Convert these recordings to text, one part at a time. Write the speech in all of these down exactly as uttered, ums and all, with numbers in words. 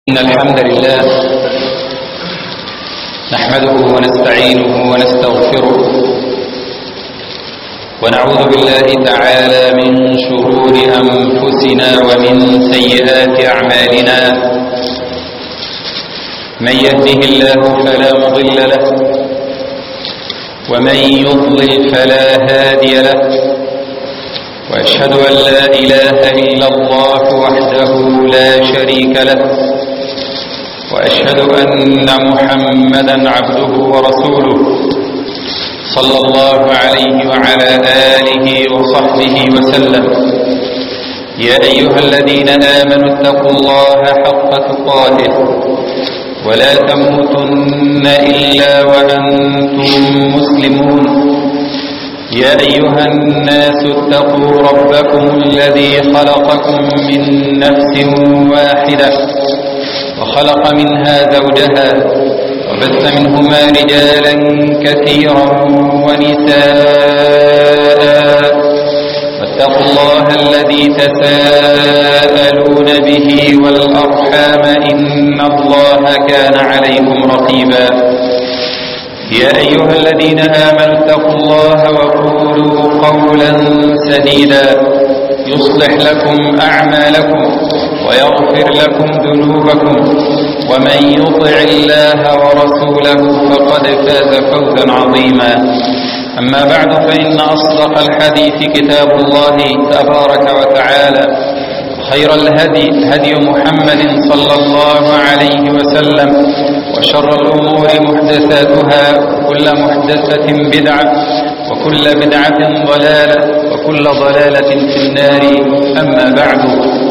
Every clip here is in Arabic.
إن الحمد لله نحمده ونستعينه ونستغفره ونعوذ بالله تعالى من شرور أنفسنا ومن سيئات أعمالنا. من يهده الله فلا مضل له ومن يضلل فلا هادي له، وأشهد أن لا إله إلا الله وحده لا شريك له، وأشهد أن محمدا عبده ورسوله صلى الله عليه وعلى آله وصحبه وسلم. يا أيها الذين آمنوا اتقوا الله حق تقاته ولا تموتن إلا وأنتم مسلمون. يا أيها الناس اتقوا ربكم الذي خلقكم من نفس واحدة وخلق منها زوجها وبث منهما رجالا كثيرا ونساء، واتقوا الله الذي تساءلون به والأرحام إن الله كان عليكم رقيبا. يا أيها الذين آمنوا اتقوا الله وقولوا قولا سديدا يصلح لكم أعمالكم ويغفر لكم ذنوبكم، ومن يطع الله ورسوله فقد فاز فوزا عظيما. أما بعد، فإن أصدق الحديث كتاب الله تبارك وتعالى، خير الهدي هدي محمد صلى الله عليه وسلم، وشر الأمور محدثاتها، وكل محدثة بدعة، وكل بدعة ضلالة، وكل ضلالة في النار. أما بعد،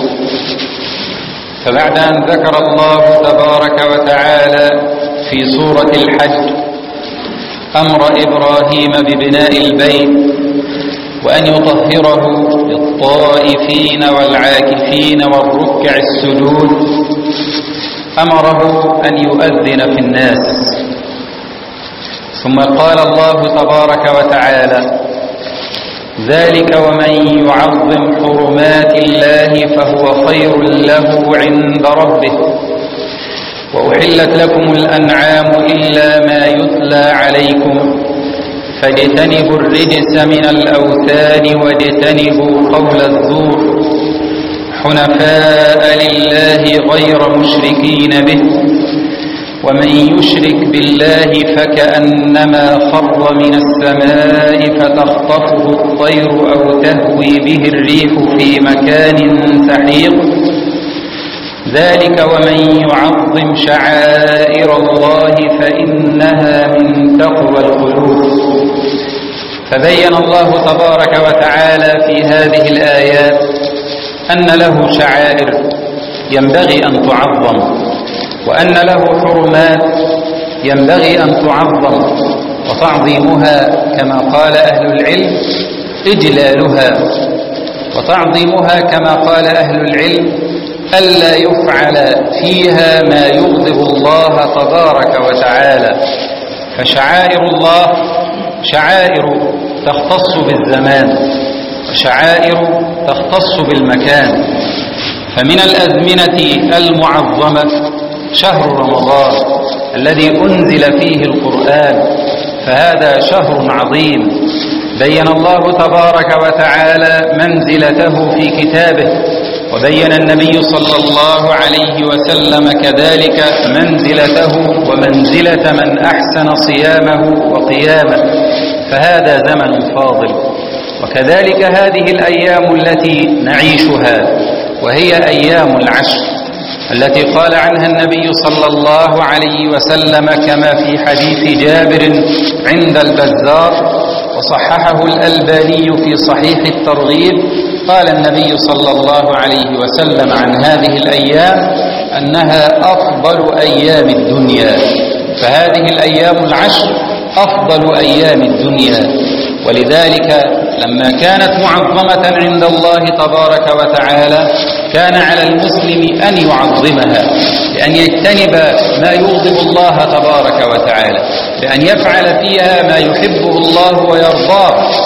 فبعد أن ذكر الله تبارك وتعالى في سورة الحج أمر إبراهيم ببناء البيت وأن يطهره للطائفين والعاكفين والركع السجود، أمره أن يؤذن في الناس. ثم قال الله تبارك وتعالى: ذلك ومن يعظم حرمات الله فهو خير له عند ربه، وأحلت لكم الأنعام إلا ما يتلى عليكم، فاجتنبوا الرجس من الأوثان واجتنبوا قول الزور، حنفاء لله غير مشركين به، ومن يشرك بالله فكأنما خر من السماء فتخطفه الطير أو تهوي به الريح في مكان سحيق. ذلك ومن يعظم شعائر الله فإنها من تقوى القلوب. فبين الله تبارك وتعالى في هذه الآيات أن له شعائر ينبغي أن تعظم، وأن له حرمات ينبغي أن تعظم، وتعظيمها كما قال أهل العلم إجلالها، وتعظيمها كما قال أهل العلم ألا يفعل فيها ما يغضب الله تبارك وتعالى. فشعائر الله شعائر تختص بالزمان، وشعائر تختص بالمكان. فمن الأزمنة المعظمة شهر رمضان الذي أنزل فيه القرآن، فهذا شهر عظيم بين الله تبارك وتعالى منزلته في كتابه، وبين النبي صلى الله عليه وسلم كذلك منزلته ومنزلة من أحسن صيامه وقيامه، فهذا زمن فاضل. وكذلك هذه الأيام التي نعيشها، وهي أيام العشر التي قال عنها النبي صلى الله عليه وسلم كما في حديث جابر عند البزار، وصححه الألباني في صحيح الترغيب. قال النبي صلى الله عليه وسلم عن هذه الأيام أنها أفضل أيام الدنيا، فهذه الأيام العشر أفضل أيام الدنيا. ولذلك لما كانت معظمة عند الله تبارك وتعالى كان على المسلم أن يعظمها، لأن يجتنب ما يغضب الله تبارك وتعالى، لأن يفعل فيها ما يحبه الله ويرضاه،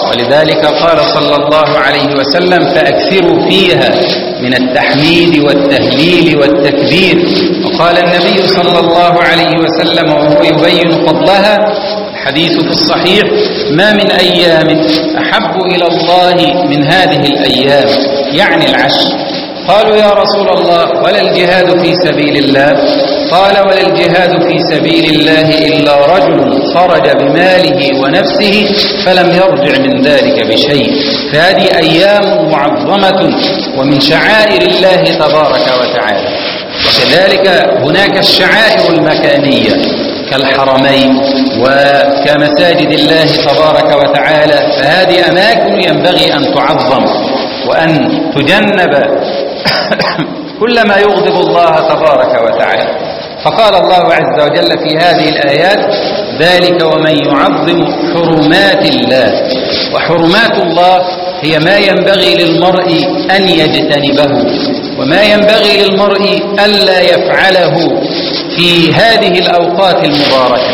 ولذلك قال صلى الله عليه وسلم فأكثروا فيها من التحميد والتهليل والتكبير. وقال النبي صلى الله عليه وسلم وهو يبين فضلها الحديث في الصحيح ما من أيام أحب إلى الله من هذه الأيام، يعني العشر. قالوا يا رسول الله ولا الجهاد في سبيل الله؟ قال ولا الجهاد في سبيل الله إلا رجل خرج بماله ونفسه فلم يرجع من ذلك بشيء. فهذه أيام معظمة ومن شعائر الله تبارك وتعالى. وكذلك هناك الشعائر المكانية كالحرمين وكمساجد الله تبارك وتعالى، فهذه أماكن ينبغي أن تعظم وأن تجنب كل ما يغضب الله تبارك وتعالى. فقال الله عز وجل في هذه الآيات ذلك ومن يعظم حرمات الله. وحرمات الله هي ما ينبغي للمرء أن يجتنبه وما ينبغي للمرء ألا يفعله في هذه الأوقات المباركة.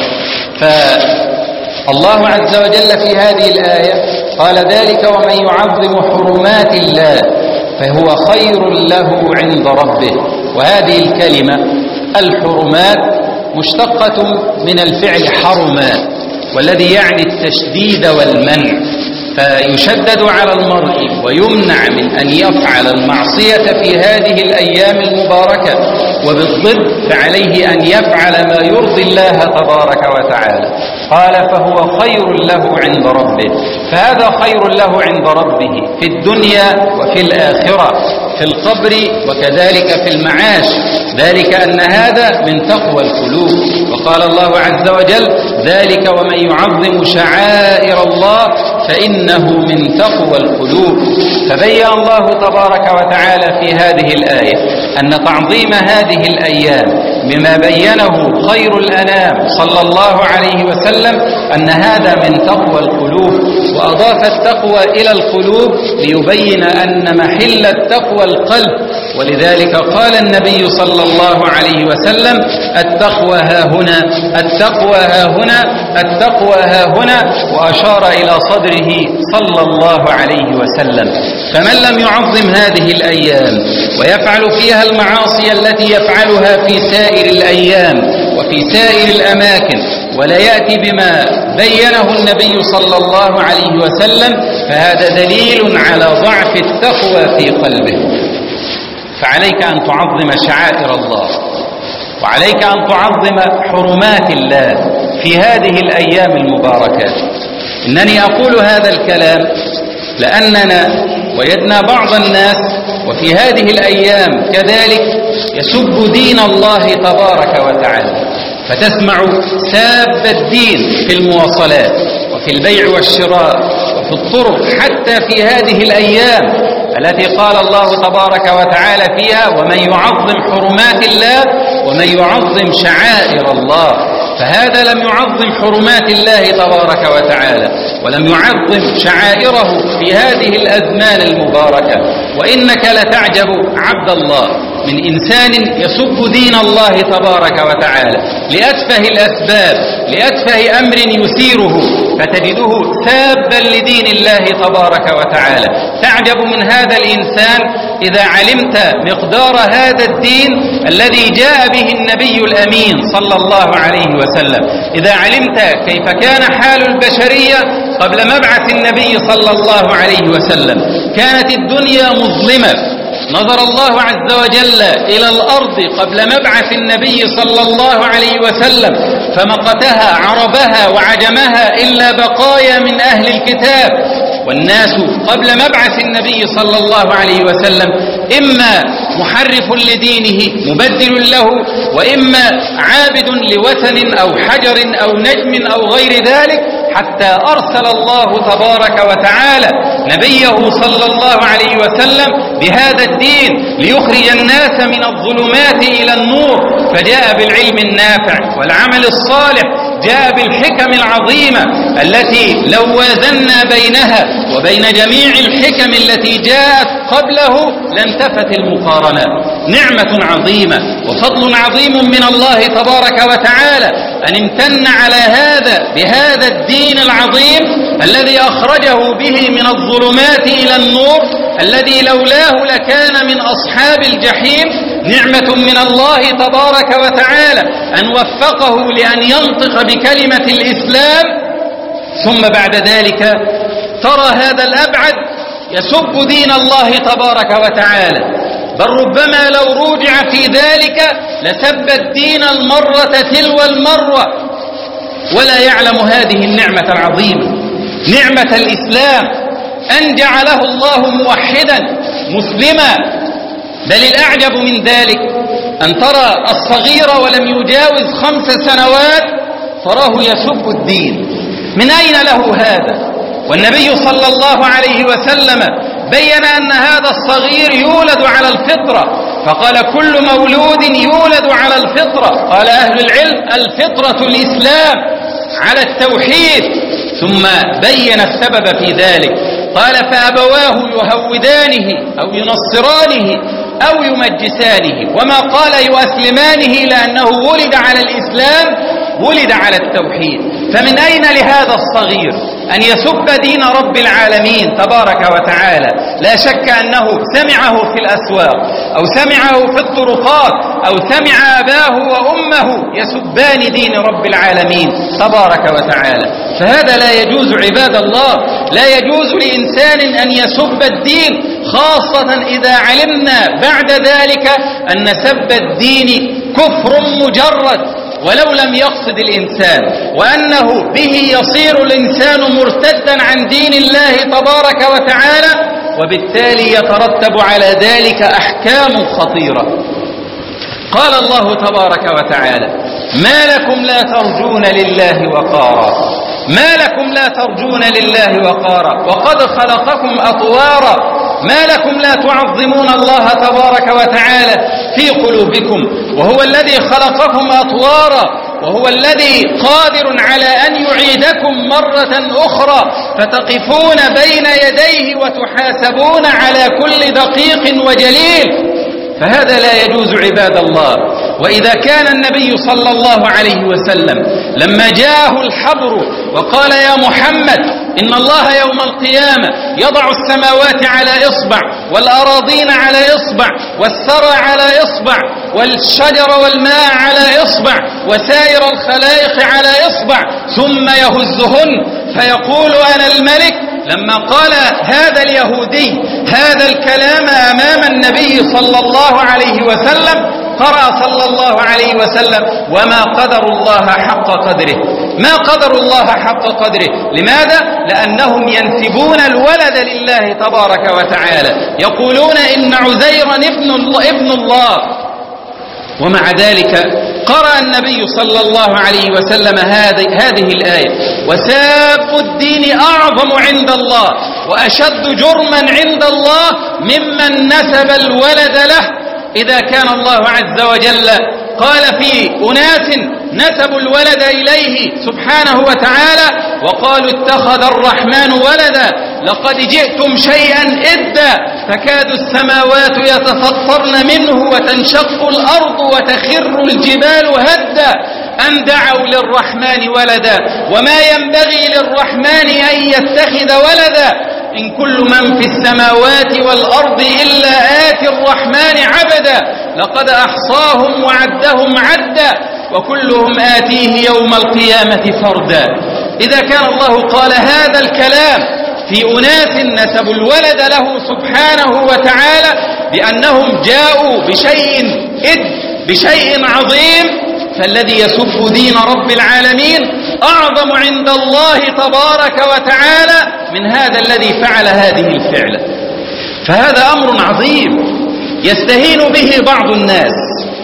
فالله عز وجل في هذه الآية قال ذلك ومن يعظم حرمات الله فهو خير له عند ربه. وهذه الكلمة الحرمات مشتقة من الفعل حرما، والذي يعني التشديد والمنع، فيشدد على المرء ويمنع من أن يفعل المعصية في هذه الأيام المباركة، وبالضد فعليه أن يفعل ما يرضي الله تبارك وتعالى. قال فهو خير له عند ربه. فهذا خير له عند ربه في الدنيا وفي الآخرة، في القبر وكذلك في المعاش، ذلك أن هذا من تقوى القلوب. وقال الله عز وجل ذلك ومن يعظم شعائر الله فإنه من تقوى القلوب. فبين الله تبارك وتعالى في هذه الآية أن تعظيم هذه الأيام بما بينه خير الأنام صلى الله عليه وسلم أن هذا من تقوى القلوب، وأضاف التقوى إلى القلوب ليبين أن محل التقوى القلب. ولذلك قال النبي صلى الله عليه وسلم التقوى ها هنا التقوى ها هنا التقوى ها هنا، وأشار إلى صدره صلى الله عليه وسلم. فمن لم يعظم هذه الأيام ويفعل فيها المعاصي التي يفعلها في سائر الأيام وفي سائر الأماكن ولا يأتي بما بينه النبي صلى الله عليه وسلم، فهذا دليل على ضعف التقوى في قلبه. فعليك أن تعظم شعائر الله، وعليك أن تعظم حرمات الله في هذه الأيام المباركات. إنني أقول هذا الكلام لأننا وجدنا بعض الناس وفي هذه الأيام كذلك يسب دين الله تبارك وتعالى، فتسمع ساب الدين في المواصلات وفي البيع والشراء وفي الطرق، حتى في هذه الأيام التي قال الله تبارك وتعالى فيها ومن يعظم حرمات الله ومن يعظم شعائر الله. فهذا لم يعظم حرمات الله تبارك وتعالى ولم يعظم شعائره في هذه الأزمان المباركة. وإنك لتعجب عبد الله من إنسان يسب دين الله تبارك وتعالى لأتفه الأسباب، لأتفه أمر يثيره، فتجده سابا لدين الله تبارك وتعالى. تعجب من هذا الإنسان إذا علمت مقدار هذا الدين الذي جاء به النبي الأمين صلى الله عليه وسلم، إذا علمت كيف كان حال البشرية قبل مبعث النبي صلى الله عليه وسلم. كانت الدنيا مظلمة، نظر الله عز وجل إلى الأرض قبل مبعث النبي صلى الله عليه وسلم فمقتها عربها وعجمها إلا بقايا من أهل الكتاب. والناس قبل مبعث النبي صلى الله عليه وسلم إما محرف لدينه مبدل له، وإما عابد لوثن أو حجر أو نجم أو غير ذلك، حتى أرسل الله تبارك وتعالى نبيه صلى الله عليه وسلم بهذا الدين ليخرج الناس من الظلمات إلى النور، فجاء بالعلم النافع والعمل الصالح، جاء بالحكم العظيمة التي لو وازنا بينها وبين جميع الحكم التي جاءت قبله لانتفت المقارنة. نعمة عظيمة وفضل عظيم من الله تبارك وتعالى أن امتن على هذا بهذا الدين العظيم الذي أخرجه به من الظلمات إلى النور، الذي لولاه لكان من أصحاب الجحيم. نعمة من الله تبارك وتعالى أن وفقه لأن ينطق بكلمة الإسلام. ثم بعد ذلك ترى هذا الأبعد يسب دين الله تبارك وتعالى، بل ربما لو رجع في ذلك لسب الدين المرة تلو المرة، ولا يعلم هذه النعمة العظيمة، نعمة الإسلام، أن جعله الله موحدا مسلما. بل الأعجب من ذلك أن ترى الصغير ولم يجاوز خمس سنوات تراه يسب الدين. من أين له هذا؟ والنبي صلى الله عليه وسلم بين أن هذا الصغير يولد على الفطرة، فقال كل مولود يولد على الفطرة. قال أهل العلم الفطرة الإسلام على التوحيد، ثم بين السبب في ذلك، قال فأبواه يهودانه أو ينصرانه أو يمجسانه، وما قال يؤسلمانه لأنه ولد على الإسلام، ولد على التوحيد. فمن أين لهذا الصغير أن يسب دين رب العالمين تبارك وتعالى؟ لا شك أنه سمعه في الأسواق أو سمعه في الطرقات أو سمع أباه وأمه يسبان دين رب العالمين تبارك وتعالى. فهذا لا يجوز عباد الله، لا يجوز لإنسان أن يسب الدين، خاصة إذا علمنا بعد ذلك أن سب الدين كفر مجرد ولو لم يقصد الإنسان، وأنه به يصير الإنسان مرتدا عن دين الله تبارك وتعالى، وبالتالي يترتب على ذلك أحكام خطيرة. قال الله تبارك وتعالى ما لكم لا ترجون لله وقارا، ما لكم لا ترجون لله وقارا وقد خلقكم أطوارا، ما لكم لا تعظمون الله تبارك وتعالى في قلوبكم، وهو الذي خلقكم أطوارا، وهو الذي قادر على أن يعيدكم مرة أخرى، فتقفون بين يديه وتحاسبون على كل دقيق وجليل. فهذا لا يجوز عباد الله. وإذا كان النبي صلى الله عليه وسلم لما جاءه الحبر وقال يا محمد إن الله يوم القيامة يضع السماوات على إصبع والأراضين على إصبع والثرى على إصبع والشجر والماء على إصبع وسائر الخلائق على إصبع ثم يهزهن فيقول أنا الملك، لما قال هذا اليهودي هذا الكلام أمام النبي صلى الله عليه وسلم قرأ صلى الله عليه وسلم وما قدر الله حق قدره، ما قدر الله حق قدره. لماذا؟ لأنهم ينسبون الولد لله تبارك وتعالى، يقولون إن عزيرا ابن الله. ومع ذلك قرأ النبي صلى الله عليه وسلم هذه الآية وساب الدين أعظم عند الله وأشد جرما عند الله ممن نسب الولد له. إذا كان الله عز وجل قال في أناس نسبوا الولد إليه سبحانه وتعالى وقالوا اتخذ الرحمن ولدا لقد جئتم شيئا إدا تكاد السماوات يتفطرن منه وتنشق الأرض وتخر الجبال هدا أن دعوا للرحمن ولدا وما ينبغي للرحمن أن يتخذ ولدا إن كل من في السماوات والأرض إلا آتي الرحمن عبدا لقد أحصاهم وعدهم عدا وكلهم آتيه يوم القيامة فردا. إذا كان الله قال هذا الكلام في أناس نسبوا الولد له سبحانه وتعالى بأنهم جاءوا بشيء إد بشيء عظيم، فالذي يسب دين رب العالمين أعظم عند الله تبارك وتعالى من هذا الذي فعل هذه الفعلة. فهذا أمر عظيم يستهين به بعض الناس،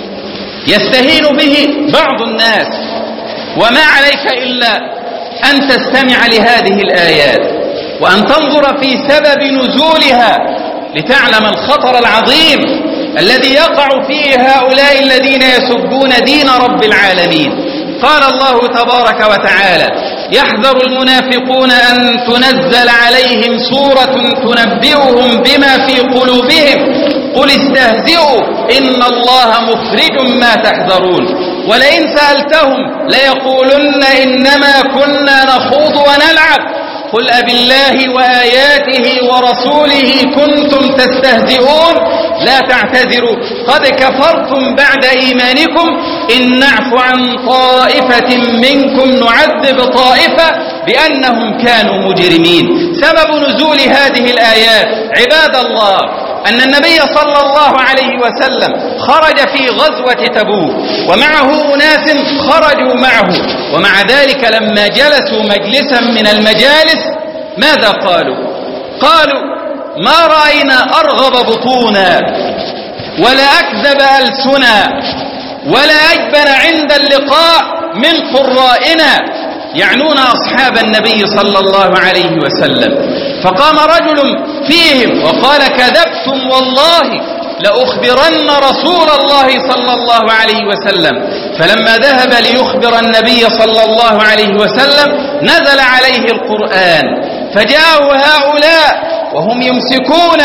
يستهين به بعض الناس. وما عليك إلا أن تستمع لهذه الآيات وأن تنظر في سبب نزولها لتعلم الخطر العظيم الذي يقع فيه هؤلاء الذين يسبون دين رب العالمين. قال الله تبارك وتعالى يحذر المنافقون أن تنزل عليهم سورة تنبئهم بما في قلوبهم قل استهزئوا إن الله مخرج ما تحذرون ولئن سألتهم ليقولن إنما كنا نخوض ونلعب قل أبالله وآياته ورسوله كنتم تستهزئون لا تعتذروا قد كفرتم بعد إيمانكم إن نعف عن طائفة منكم نعذب طائفة بأنهم كانوا مجرمين. سبب نزول هذه الآيات عباد الله أن النبي صلى الله عليه وسلم خرج في غزوة تبوك ومعه أناس خرجوا معه، ومع ذلك لما جلسوا مجلسا من المجالس ماذا قالوا؟ قالوا ما رأينا أرغب بطونا ولا أكذب ألسنا ولا أجبن عند اللقاء من قرائنا، يعنون أصحاب النبي صلى الله عليه وسلم. فقام رجل فيهم وقال كذبتم والله لأخبرن رسول الله صلى الله عليه وسلم. فلما ذهب ليخبر النبي صلى الله عليه وسلم نزل عليه القرآن، فجاءه هؤلاء وهم يمسكون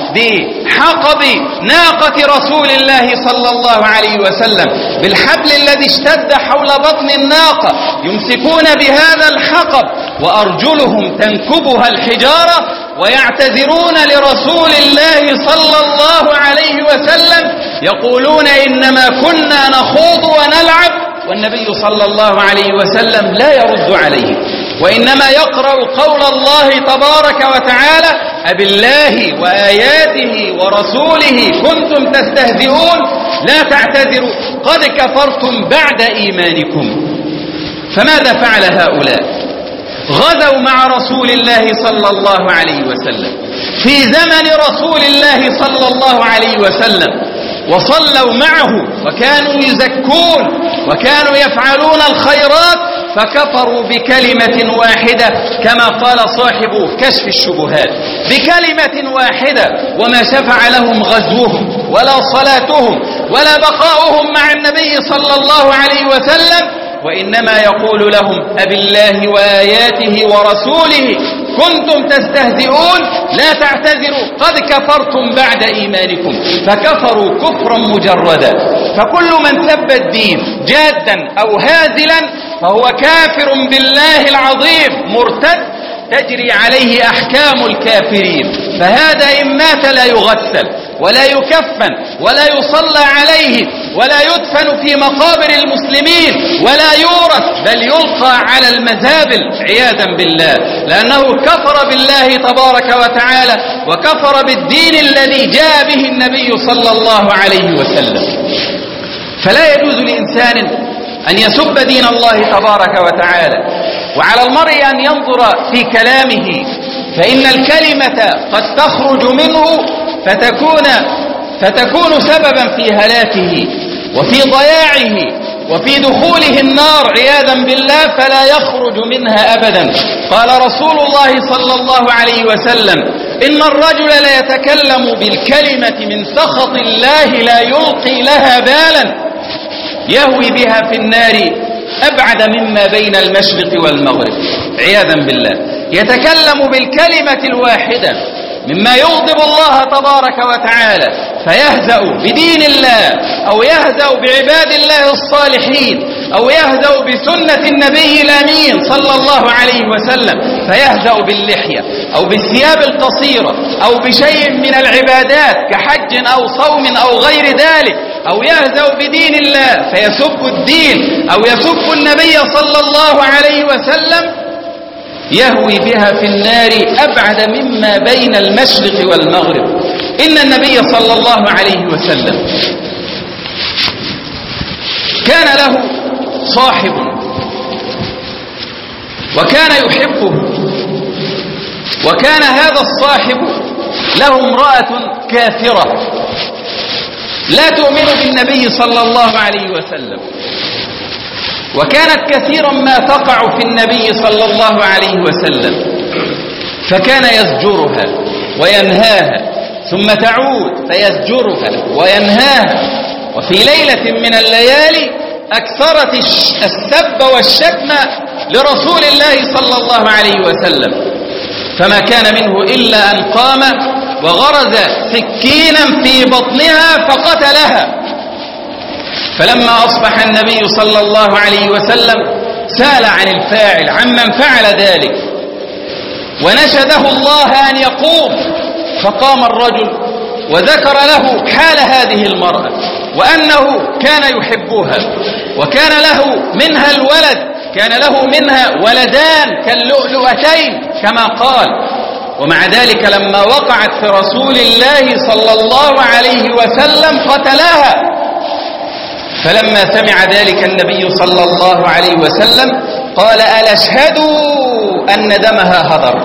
بحقب ناقة رسول الله صلى الله عليه وسلم بالحبل الذي اشتد حول بطن الناقة، يمسكون بهذا الحقب وأرجلهم تنكبها الحجارة ويعتذرون لرسول الله صلى الله عليه وسلم يقولون إنما كنا نخوض ونلعب، والنبي صلى الله عليه وسلم لا يرد عليه وإنما يقرأ قول الله تبارك وتعالى أبالله وآياته ورسوله كنتم تستهزئون لا تعتذروا قد كفرتم بعد إيمانكم. فماذا فعل هؤلاء؟ غزوا مع رسول الله صلى الله عليه وسلم في زمن رسول الله صلى الله عليه وسلم وصلوا معه وكانوا يزكون وكانوا يفعلون الخيرات، فكفروا بكلمة واحدة كما قال صاحب كشف الشبهات، بكلمة واحدة، وما شفع لهم غزوهم ولا صلاتهم ولا بقاؤهم مع النبي صلى الله عليه وسلم، وإنما يقول لهم أبالله وآياته ورسوله كنتم تستهزئون لا تعتذروا قد كفرتم بعد إيمانكم. فكفروا كفرا مجردا. فكل من سب الدين جادا أو هازلا فهو كافر بالله العظيم مرتد تجري عليه أحكام الكافرين. فهذا إن مات لا يغسل ولا يكفن ولا يصلى عليه ولا يدفن في مقابر المسلمين ولا يورث، بل يلقى على المزابل عياذا بالله، لأنه كفر بالله تبارك وتعالى وكفر بالدين الذي جاء به النبي صلى الله عليه وسلم. فلا يجوز لإنسان أن يسب دين الله تبارك وتعالى، وعلى المرء أن ينظر في كلامه، فإن الكلمة قد تخرج منه فتكون فتكون سببا في هلاكه وفي ضياعه وفي دخوله النار عياذا بالله، فلا يخرج منها أبدا. قال رسول الله صلى الله عليه وسلم إن الرجل لا يتكلم بالكلمة من سخط الله لا يلقي لها بالا يهوي بها في النار أبعد مما بين المشرق والمغرب عياذا بالله. يتكلم بالكلمة الواحدة مما يغضب الله تبارك وتعالى فيهزأ بدين الله أو يهزأ بعباد الله الصالحين أو يهزأ بسنة النبي الأمين صلى الله عليه وسلم، فيهزأ باللحية أو بالثياب القصيرة أو بشيء من العبادات كحج أو صوم أو غير ذلك، أو يهزأ بدين الله فيسب الدين أو يسب النبي صلى الله عليه وسلم يهوي بها في النار أبعد مما بين المشرق والمغرب. إن النبي صلى الله عليه وسلم كان له صاحب وكان يحبه، وكان هذا الصاحب له امرأة كافرة لا تؤمن بالنبي صلى الله عليه وسلم، وكانت كثيرا ما تقع في النبي صلى الله عليه وسلم، فكان يزجرها وينهاها ثم تعود فيزجرها وينهاها. وفي ليلة من الليالي أكثرت السب والشتم لرسول الله صلى الله عليه وسلم، فما كان منه إلا أن قام وغرز سكينا في بطنها فقتلها. فلما أصبح النبي صلى الله عليه وسلم سأل عن الفاعل عمن فعل ذلك، ونشده الله أن يقوم، فقام الرجل وذكر له حال هذه المرأة وأنه كان يحبها وكان له منها الولد، كان له منها ولدان كاللؤلؤتين كما قال. ومع ذلك لما وقعت في رسول الله صلى الله عليه وسلم قتلها. فلما سمع ذلك النبي صلى الله عليه وسلم قال: ألا اشهدوا أن دمها هدر،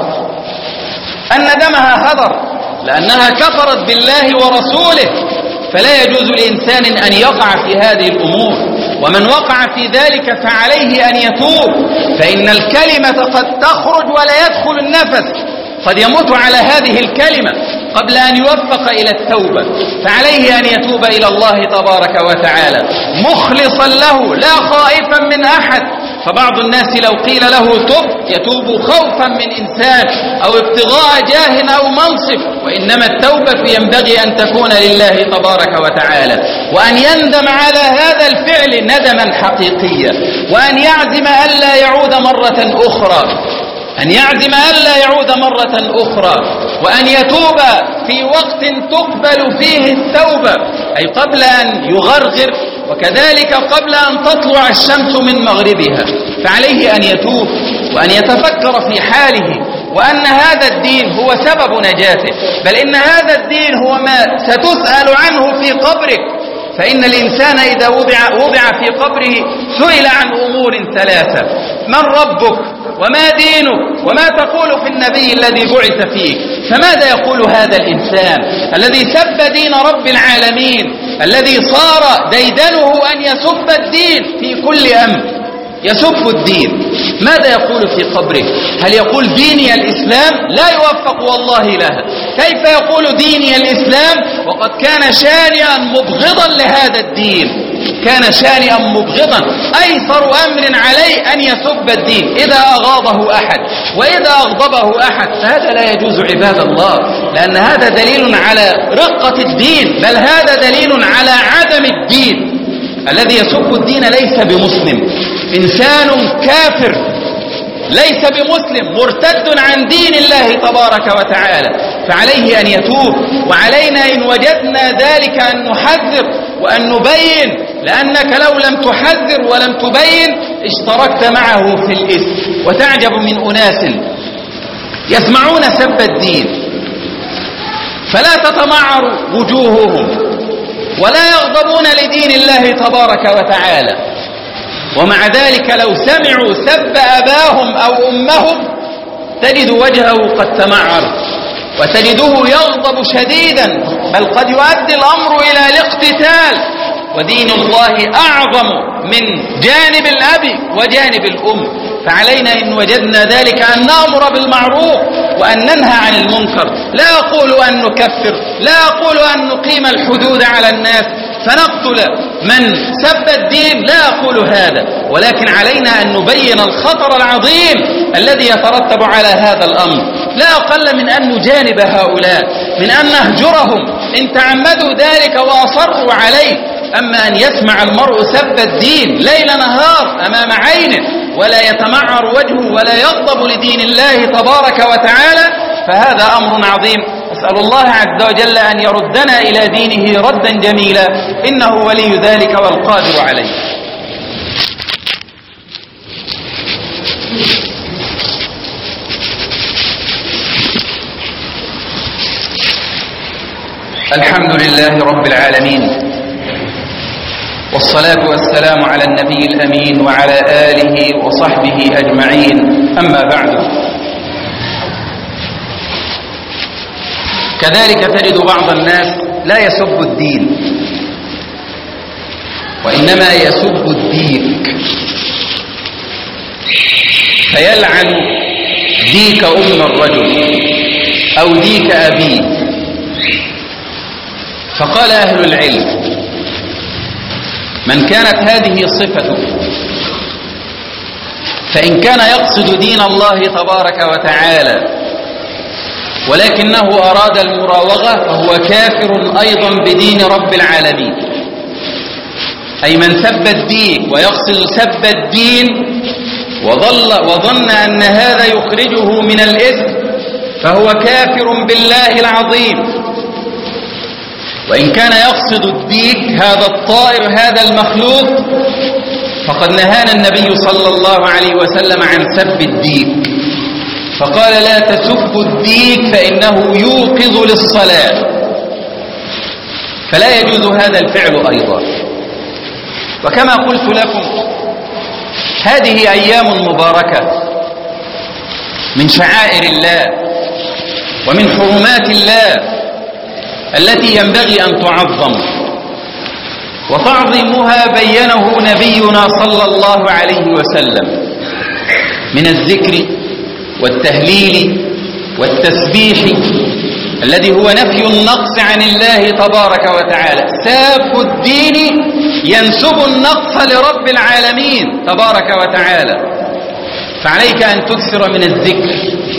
أن دمها هدر، لأنها كفرت بالله ورسوله، فلا يجوز لإنسان أن يقع في هذه الأمور، ومن وقع في ذلك فعليه أن يتوب، فإن الكلمة قد تخرج ولا يدخل النفس، قد يموت على هذه الكلمة قبل أن يوفق إلى التوبة، فعليه أن يتوب إلى الله تبارك وتعالى مخلصا له لا خائفا من أحد. فبعض الناس لو قيل له تب يتوب خوفا من إنسان أو ابتغاء جاه أو منصب، وإنما التوبة ينبغي أن تكون لله تبارك وتعالى، وأن يندم على هذا الفعل ندما حقيقيا، وأن يعزم ألا يعود مرة أخرى، أن يعزم ألا يعود مرة أخرى، وأن يتوب في وقت تقبل فيه التوبة، أي قبل أن يغرغر، وكذلك قبل أن تطلع الشمس من مغربها، فعليه أن يتوب وأن يتفكر في حاله، وأن هذا الدين هو سبب نجاته، بل إن هذا الدين هو ما ستسأل عنه في قبرك. فإن الإنسان إذا وضع, وضع في قبره سئل عن أمور ثلاثة: من ربك؟ وما دينك؟ وما تقول في النبي الذي بعث فيك؟ فماذا يقول هذا الإنسان الذي سب دين رب العالمين، الذي صار ديدنه أن يسب الدين في كل أمر، يسب الدين؟ ماذا يقول في قبره؟ هل يقول ديني الإسلام؟ لا يوفق والله لها. كيف يقول ديني الإسلام وقد كان شانئا مبغضا لهذا الدين؟ كان شانئا مبغضا، أيسر أمر عليه أن يسب الدين إذا أغاضه أحد وإذا أغضبه أحد، فهذا لا يجوز عباد الله، لأن هذا دليل على رقة الدين، بل هذا دليل على عدم الدين. الذي يسب الدين ليس بمسلم، إنسان كافر ليس بمسلم، مرتد عن دين الله تبارك وتعالى، فعليه أن يتوب، وعلينا إن وجدنا ذلك أن نحذر وأن نبين، لأنك لو لم تحذر ولم تبين اشتركت معه في الإثم. وتعجب من أناس يسمعون سب الدين فلا تتمعر وجوههم ولا يغضبون لدين الله تبارك وتعالى، ومع ذلك لو سمعوا سب أباهم أو أمهم تجد وجهه قد تمعر وتجده يغضب شديدا، بل قد يؤدي الأمر إلى الاقتتال. ودين الله أعظم من جانب الأب وجانب الأم، فعلينا إن وجدنا ذلك أن نأمر بالمعروف وأن ننهى عن المنكر. لا أقول أن نكفر، لا أقول أن نقيم الحدود على الناس فنقتل من سب الدين، لا أقول هذا، ولكن علينا أن نبين الخطر العظيم الذي يترتب على هذا الأمر، لا أقل من أن نجانب هؤلاء، من أن نهجرهم إن تعمدوا ذلك وأصروا عليه. أما أن يسمع المرء سب الدين ليل نهار أمام عينه ولا يتمعر وجهه ولا يغضب لدين الله تبارك وتعالى، فهذا أمر عظيم. أسأل الله عز وجل أن يردنا إلى دينه ردا جميلا، إنه ولي ذلك والقادر عليه. الحمد لله رب العالمين، والصلاة والسلام على النبي الأمين وعلى آله وصحبه أجمعين، أما بعد. كذلك تجد بعض الناس لا يسب الدين وإنما يسب الديك، فيلعن ديك أم الرجل أو ديك أبيه. فقال أهل العلم: من كانت هذه صفته فإن كان يقصد دين الله تبارك وتعالى ولكنه أراد المراوغة فهو كافر أيضا بدين رب العالمين. أي من سب الدين ويقصد سب الدين وظل وظن أن هذا يخرجه من الإثم فهو كافر بالله العظيم. وإن كان يقصد الديك هذا الطائر هذا المخلوق فقد نهانا النبي صلى الله عليه وسلم عن سب الديك، فقال لا تسبوا الديك فإنه يوقظ للصلاة، فلا يجوز هذا الفعل أيضا. وكما قلت لكم هذه أيام مباركة من شعائر الله ومن حرمات الله التي ينبغي أن تعظم، وتعظيمها بينه نبينا صلى الله عليه وسلم من الذكر والتهليل والتسبيح الذي هو نفي النقص عن الله تبارك وتعالى. ساب الدين ينسب النقص لرب العالمين تبارك وتعالى. فعليك أن تكثر من الذكر،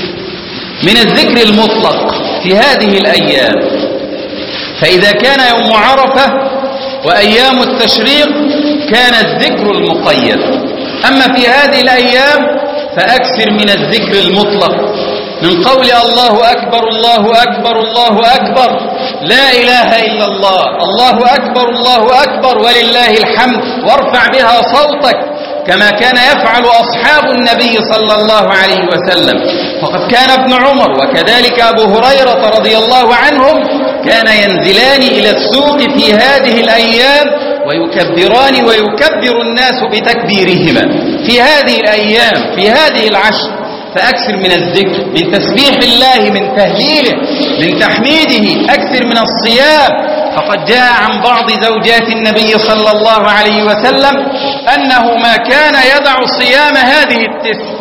من الذكر المطلق في هذه الأيام. فإذا كان يوم عرفة وأيام التشريق كان الذكر المقيد، أما في هذه الأيام فأكثر من الذكر المطلق من قول الله أكبر الله أكبر الله أكبر لا إله إلا الله الله أكبر الله أكبر ولله الحمد، وارفع بها صوتك كما كان يفعل أصحاب النبي صلى الله عليه وسلم. فقد كان ابن عمر وكذلك أبو هريرة رضي الله عنهم كان ينزلان إلى السوق في هذه الأيام ويكبران ويكبر الناس بتكبيرهما في هذه الأيام في هذه العشر. فأكثر من الذكر، من تسبيح الله، من تهليله، من تحميده، أكثر من الصيام. فقد جاء عن بعض زوجات النبي صلى الله عليه وسلم أنه ما كان يدع صيام هذه التسع،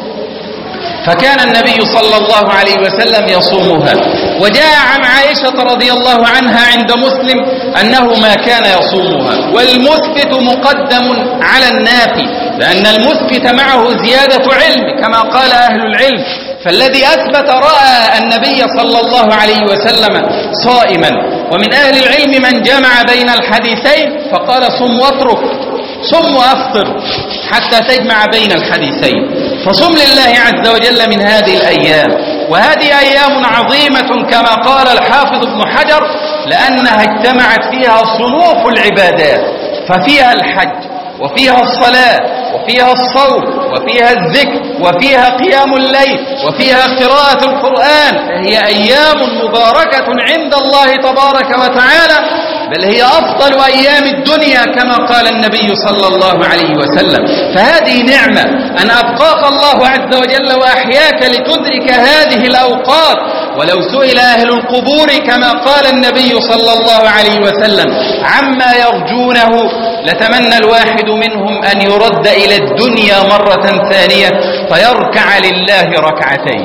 فكان النبي صلى الله عليه وسلم يصومها. وجاء عن عائشة رضي الله عنها عند مسلم أنه ما كان يصومها. والمثبت مقدم على النافي، لأن المثبت معه زيادة علم كما قال أهل العلم. فالذي أثبت رأى النبي صلى الله عليه وسلم صائما. ومن أهل العلم من جمع بين الحديثين فقال صم واترك، صم وأفطر حتى تجمع بين الحديثين. فصم لله عز وجل من هذه الأيام، وهذه أيام عظيمة كما قال الحافظ ابن حجر لأنها اجتمعت فيها صنوف العبادات، ففيها الحج وفيها الصلاة وفيها الصوم وفيها الذكر وفيها قيام الليل وفيها قراءة القرآن. فهي أيام مباركة عند الله تبارك وتعالى، بل هي أفضل أيام الدنيا كما قال النبي صلى الله عليه وسلم. فهذه نعمة أن أبقاك الله عز وجل وأحياك لتدرك هذه الأوقات. ولو سئل أهل القبور كما قال النبي صلى الله عليه وسلم عما يرجونه لتمنى الواحد منهم أن يرد إلى الدنيا مرة ثانية فيركع لله ركعتين.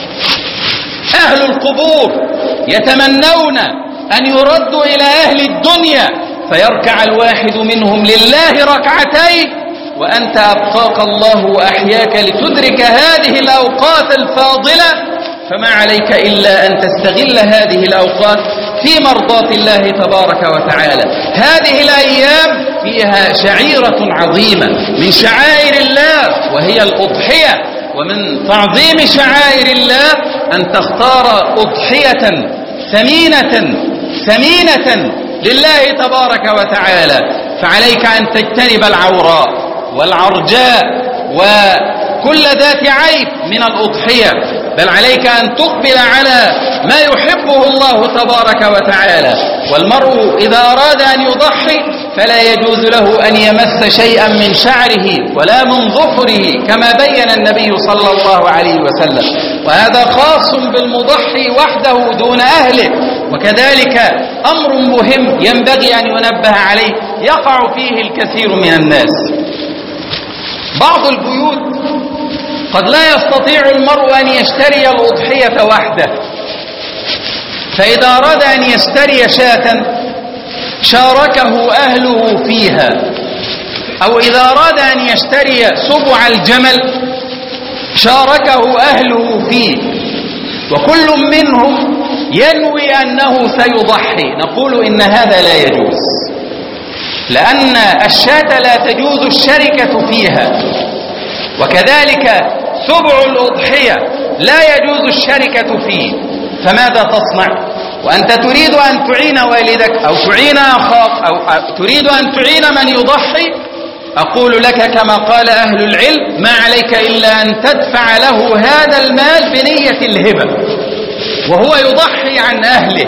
أهل القبور يتمنون أن يردوا إلى أهل الدنيا فيركع الواحد منهم لله ركعتين، وأنت أبقاك الله وأحياك لتدرك هذه الأوقات الفاضلة. فما عليك إلا أن تستغل هذه الأوقات في مرضاة الله تبارك وتعالى. هذه الأيام فيها شعيرة عظيمة من شعائر الله وهي الأضحية. ومن تعظيم شعائر الله أن تختار أضحية ثمينة ثمينة لله تبارك وتعالى. فعليك أن تجتنب العوراء والعرجاء وكل ذات عيب من الأضحية، بل عليك أن تقبل على ما يحبه الله تبارك وتعالى. والمرء إذا أراد أن يضحي فلا يجوز له أن يمس شيئا من شعره ولا من ظفره كما بين النبي صلى الله عليه وسلم، وهذا خاص بالمضحي وحده دون أهله. وكذلك أمر مهم ينبغي أن ينبه عليه يقع فيه الكثير من الناس. بعض البيوت قد لا يستطيع المرء أن يشتري الأضحية وحده، فإذا أراد أن يشتري شاة شاركه أهله فيها، أو إذا أراد أن يشتري سبع الجمل شاركه أهله فيه، وكل منهم ينوي أنه سيضحي. نقول إن هذا لا يجوز، لأن الشاة لا تجوز الشركة فيها، وكذلك سبع الأضحية لا يجوز الشركة فيه، فماذا تصنع؟ وأنت تريد أن تعين والدك أو تعين أخاك أو تريد أن تعين من يضحي، أقول لك كما قال أهل العلم: ما عليك إلا أن تدفع له هذا المال بنية الهبة وهو يضحي عن أهله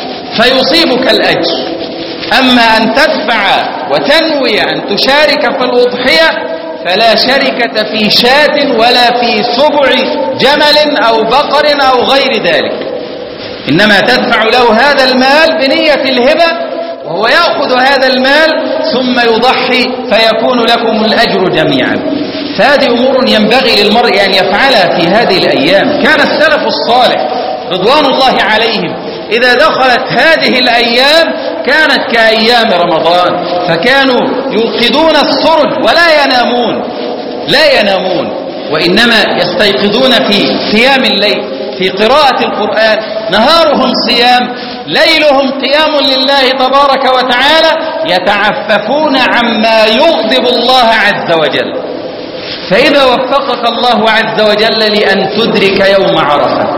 فيصيبك الأجر. أما أن تدفع وتنوي أن تشارك في الأضحية فلا شركة في شاة ولا في سبع جمل أو بقر أو غير ذلك، إنما تدفع له هذا المال بنية الهبة وهو يأخذ هذا المال ثم يضحي فيكون لكم الأجر جميعا. فهذه أمور ينبغي للمرء أن يفعلها في هذه الأيام. كان السلف الصالح رضوان الله عليهم إذا دخلت هذه الأيام كانت كأيام رمضان، فكانوا يوقدون السرج ولا ينامون لا ينامون وإنما يستيقظون في قيام الليل، في قراءة القرآن، نهارهم صيام، ليلهم قيام لله تبارك وتعالى، يتعففون عما يغضب الله عز وجل. فإذا وفقك الله عز وجل لأن تدرك يوم عرفة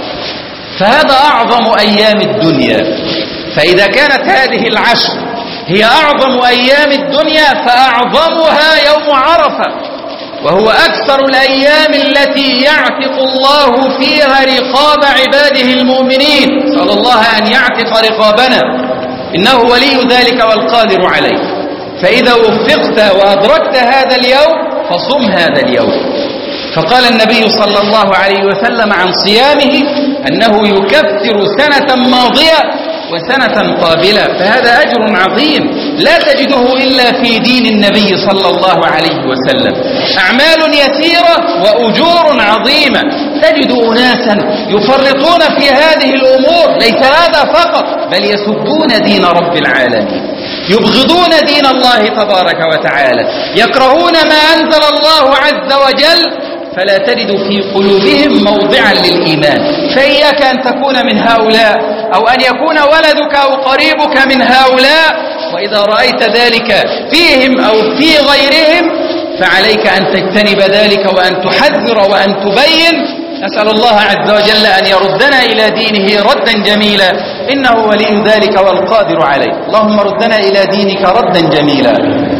فهذا أعظم أيام الدنيا، فإذا كانت هذه العشر هي أعظم أيام الدنيا فأعظمها يوم عرفة، وهو أكثر الأيام التي يعتق الله فيها رقاب عباده المؤمنين. نسأل الله أن يعتق رقابنا، إنه ولي ذلك والقادر عليه. فإذا وفقت وأدركت هذا اليوم فصم هذا اليوم. فقال النبي صلى الله عليه وسلم عن صيامه أنه يكفر سنة ماضية وسنة قابلة، فهذا أجر عظيم لا تجده إلا في دين النبي صلى الله عليه وسلم. أعمال يسيرة وأجور عظيمة. تجد أناسا يفرطون في هذه الأمور، ليس هذا فقط بل يسبون دين رب العالمين، يبغضون دين الله تبارك وتعالى، يكرهون ما أنزل الله عز وجل، فلا تجد في قلوبهم موضعا للإيمان. فإياك أن تكون من هؤلاء أو أن يكون ولدك أو قريبك من هؤلاء، وإذا رأيت ذلك فيهم أو في غيرهم فعليك أن تجتنب ذلك وأن تحذر وأن تبين. نسأل الله عز وجل أن يردنا إلى دينه ردا جميلا، إنه ولي ذلك والقادر عليه. اللهم ردنا إلى دينك ردا جميلا،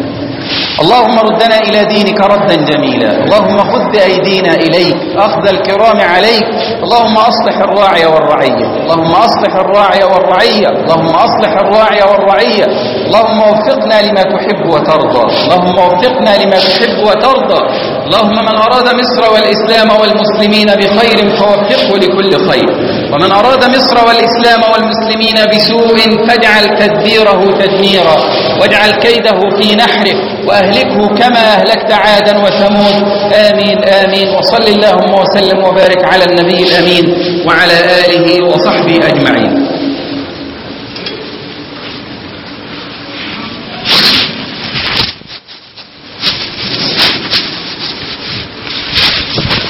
اللهم ردنا إلى دينك ردا جميلا، اللهم خذ بأيدينا إليك أخذ الكرام عليك. اللهم أصلح الراعي والرعية، اللهم أصلح الراعي والرعية، اللهم أصلح الراعي والرعية. اللهم وفقنا لما تحب وترضى، اللهم وفقنا لما تحب وترضى. اللهم من أراد مصر والإسلام والمسلمين بخير فوفقه لكل خير، ومن أراد مصر والإسلام والمسلمين بسوء فاجعل تدبيره تدميرا، واجعل كيده في نحره، وأهلكه كما أهلكت عادا وثمود. آمين آمين. وصل اللهم وسلم وبارك على النبي الأمين وعلى آله وصحبه أجمعين.